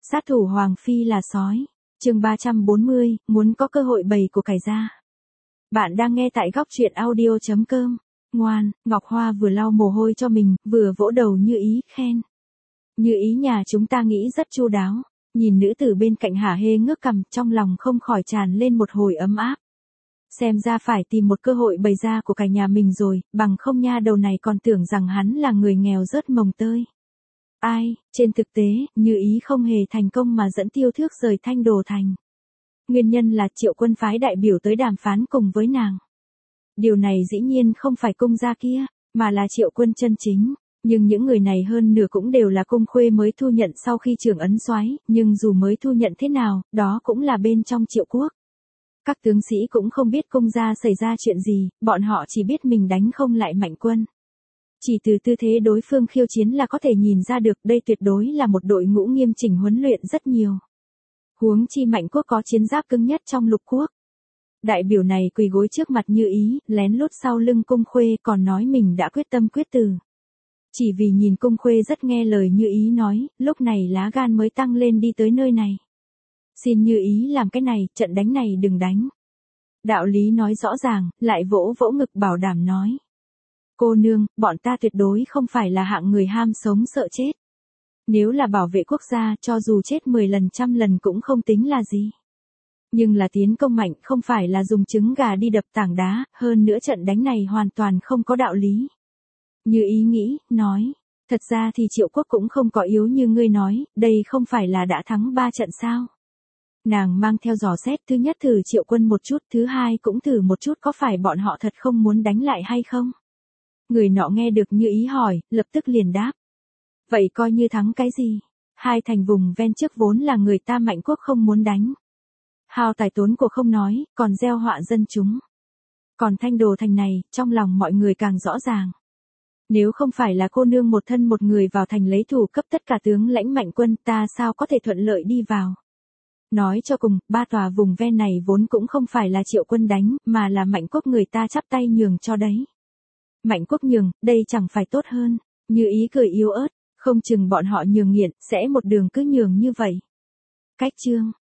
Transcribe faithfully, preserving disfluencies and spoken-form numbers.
Sát thủ Hoàng Phi là sói. Chương ba trăm bốn mươi, muốn có cơ hội bày của cải ra. Bạn đang nghe tại góc truyện audio chấm com. Ngoan, Ngọc Hoa vừa lau mồ hôi cho mình, vừa vỗ đầu Như Ý, khen. Như Ý nhà chúng ta nghĩ rất chu đáo. Nhìn nữ tử bên cạnh hả hê ngước cằm, trong lòng không khỏi tràn lên một hồi ấm áp. Xem ra phải tìm một cơ hội bày ra của cải nhà mình rồi, bằng không nha đầu này còn tưởng rằng hắn là người nghèo rớt mồng tơi. Ai, trên thực tế, Như Ý không hề thành công mà dẫn Tiêu Thước rời Thanh Đồ Thành. Nguyên nhân là Triệu Quân phái đại biểu tới đàm phán cùng với nàng. Điều này dĩ nhiên không phải cung gia kia, mà là Triệu Quân chân chính. Nhưng những người này hơn nửa cũng đều là cung khuê mới thu nhận sau khi trưởng ấn soái, nhưng dù mới thu nhận thế nào, đó cũng là bên trong Triệu quốc. Các tướng sĩ cũng không biết cung gia xảy ra chuyện gì, bọn họ chỉ biết mình đánh không lại Mạnh Quân. Chỉ từ tư thế đối phương khiêu chiến là có thể nhìn ra được đây tuyệt đối là một đội ngũ nghiêm chỉnh huấn luyện rất nhiều. Huống chi Mạnh quốc có chiến giáp cứng nhất trong lục quốc. Đại biểu này quỳ gối trước mặt Như Ý, lén lút sau lưng cung khuê còn nói mình đã quyết tâm quyết từ. Chỉ vì nhìn cung khuê rất nghe lời Như Ý nói, lúc này lá gan mới tăng lên đi tới nơi này. Xin Như Ý làm cái này, trận đánh này đừng đánh. Đạo lý nói rõ ràng, lại vỗ vỗ ngực bảo đảm nói. Cô nương, bọn ta tuyệt đối không phải là hạng người ham sống sợ chết. Nếu là bảo vệ quốc gia, cho dù chết mười lần trăm lần cũng không tính là gì. Nhưng là tiến công mạnh không phải là dùng trứng gà đi đập tảng đá, hơn nữa trận đánh này hoàn toàn không có đạo lý. Như Ý nghĩ, nói, thật ra thì Triệu quốc cũng không có yếu như ngươi nói, đây không phải là đã thắng ba trận sao. Nàng mang theo dò xét, thứ nhất thử Triệu Quân một chút, thứ hai cũng thử một chút có phải bọn họ thật không muốn đánh lại hay không. Người nọ nghe được Như Ý hỏi, lập tức liền đáp. Vậy coi như thắng cái gì? Hai thành vùng ven trước vốn là người ta Mạnh quốc không muốn đánh. Hao tài tốn của không nói, còn gieo họa dân chúng. Còn Thanh Đồ thành này, trong lòng mọi người càng rõ ràng. Nếu không phải là cô nương một thân một người vào thành lấy thủ cấp tất cả tướng lãnh Mạnh quân, ta sao có thể thuận lợi đi vào. Nói cho cùng, ba tòa vùng ven này vốn cũng không phải là Triệu Quân đánh, mà là Mạnh quốc người ta chắp tay nhường cho đấy. Mạnh quốc nhường, đây chẳng phải tốt hơn. Như Ý cười yếu ớt, không chừng bọn họ nhường nghiện, sẽ một đường cứ nhường như vậy. Cách chương,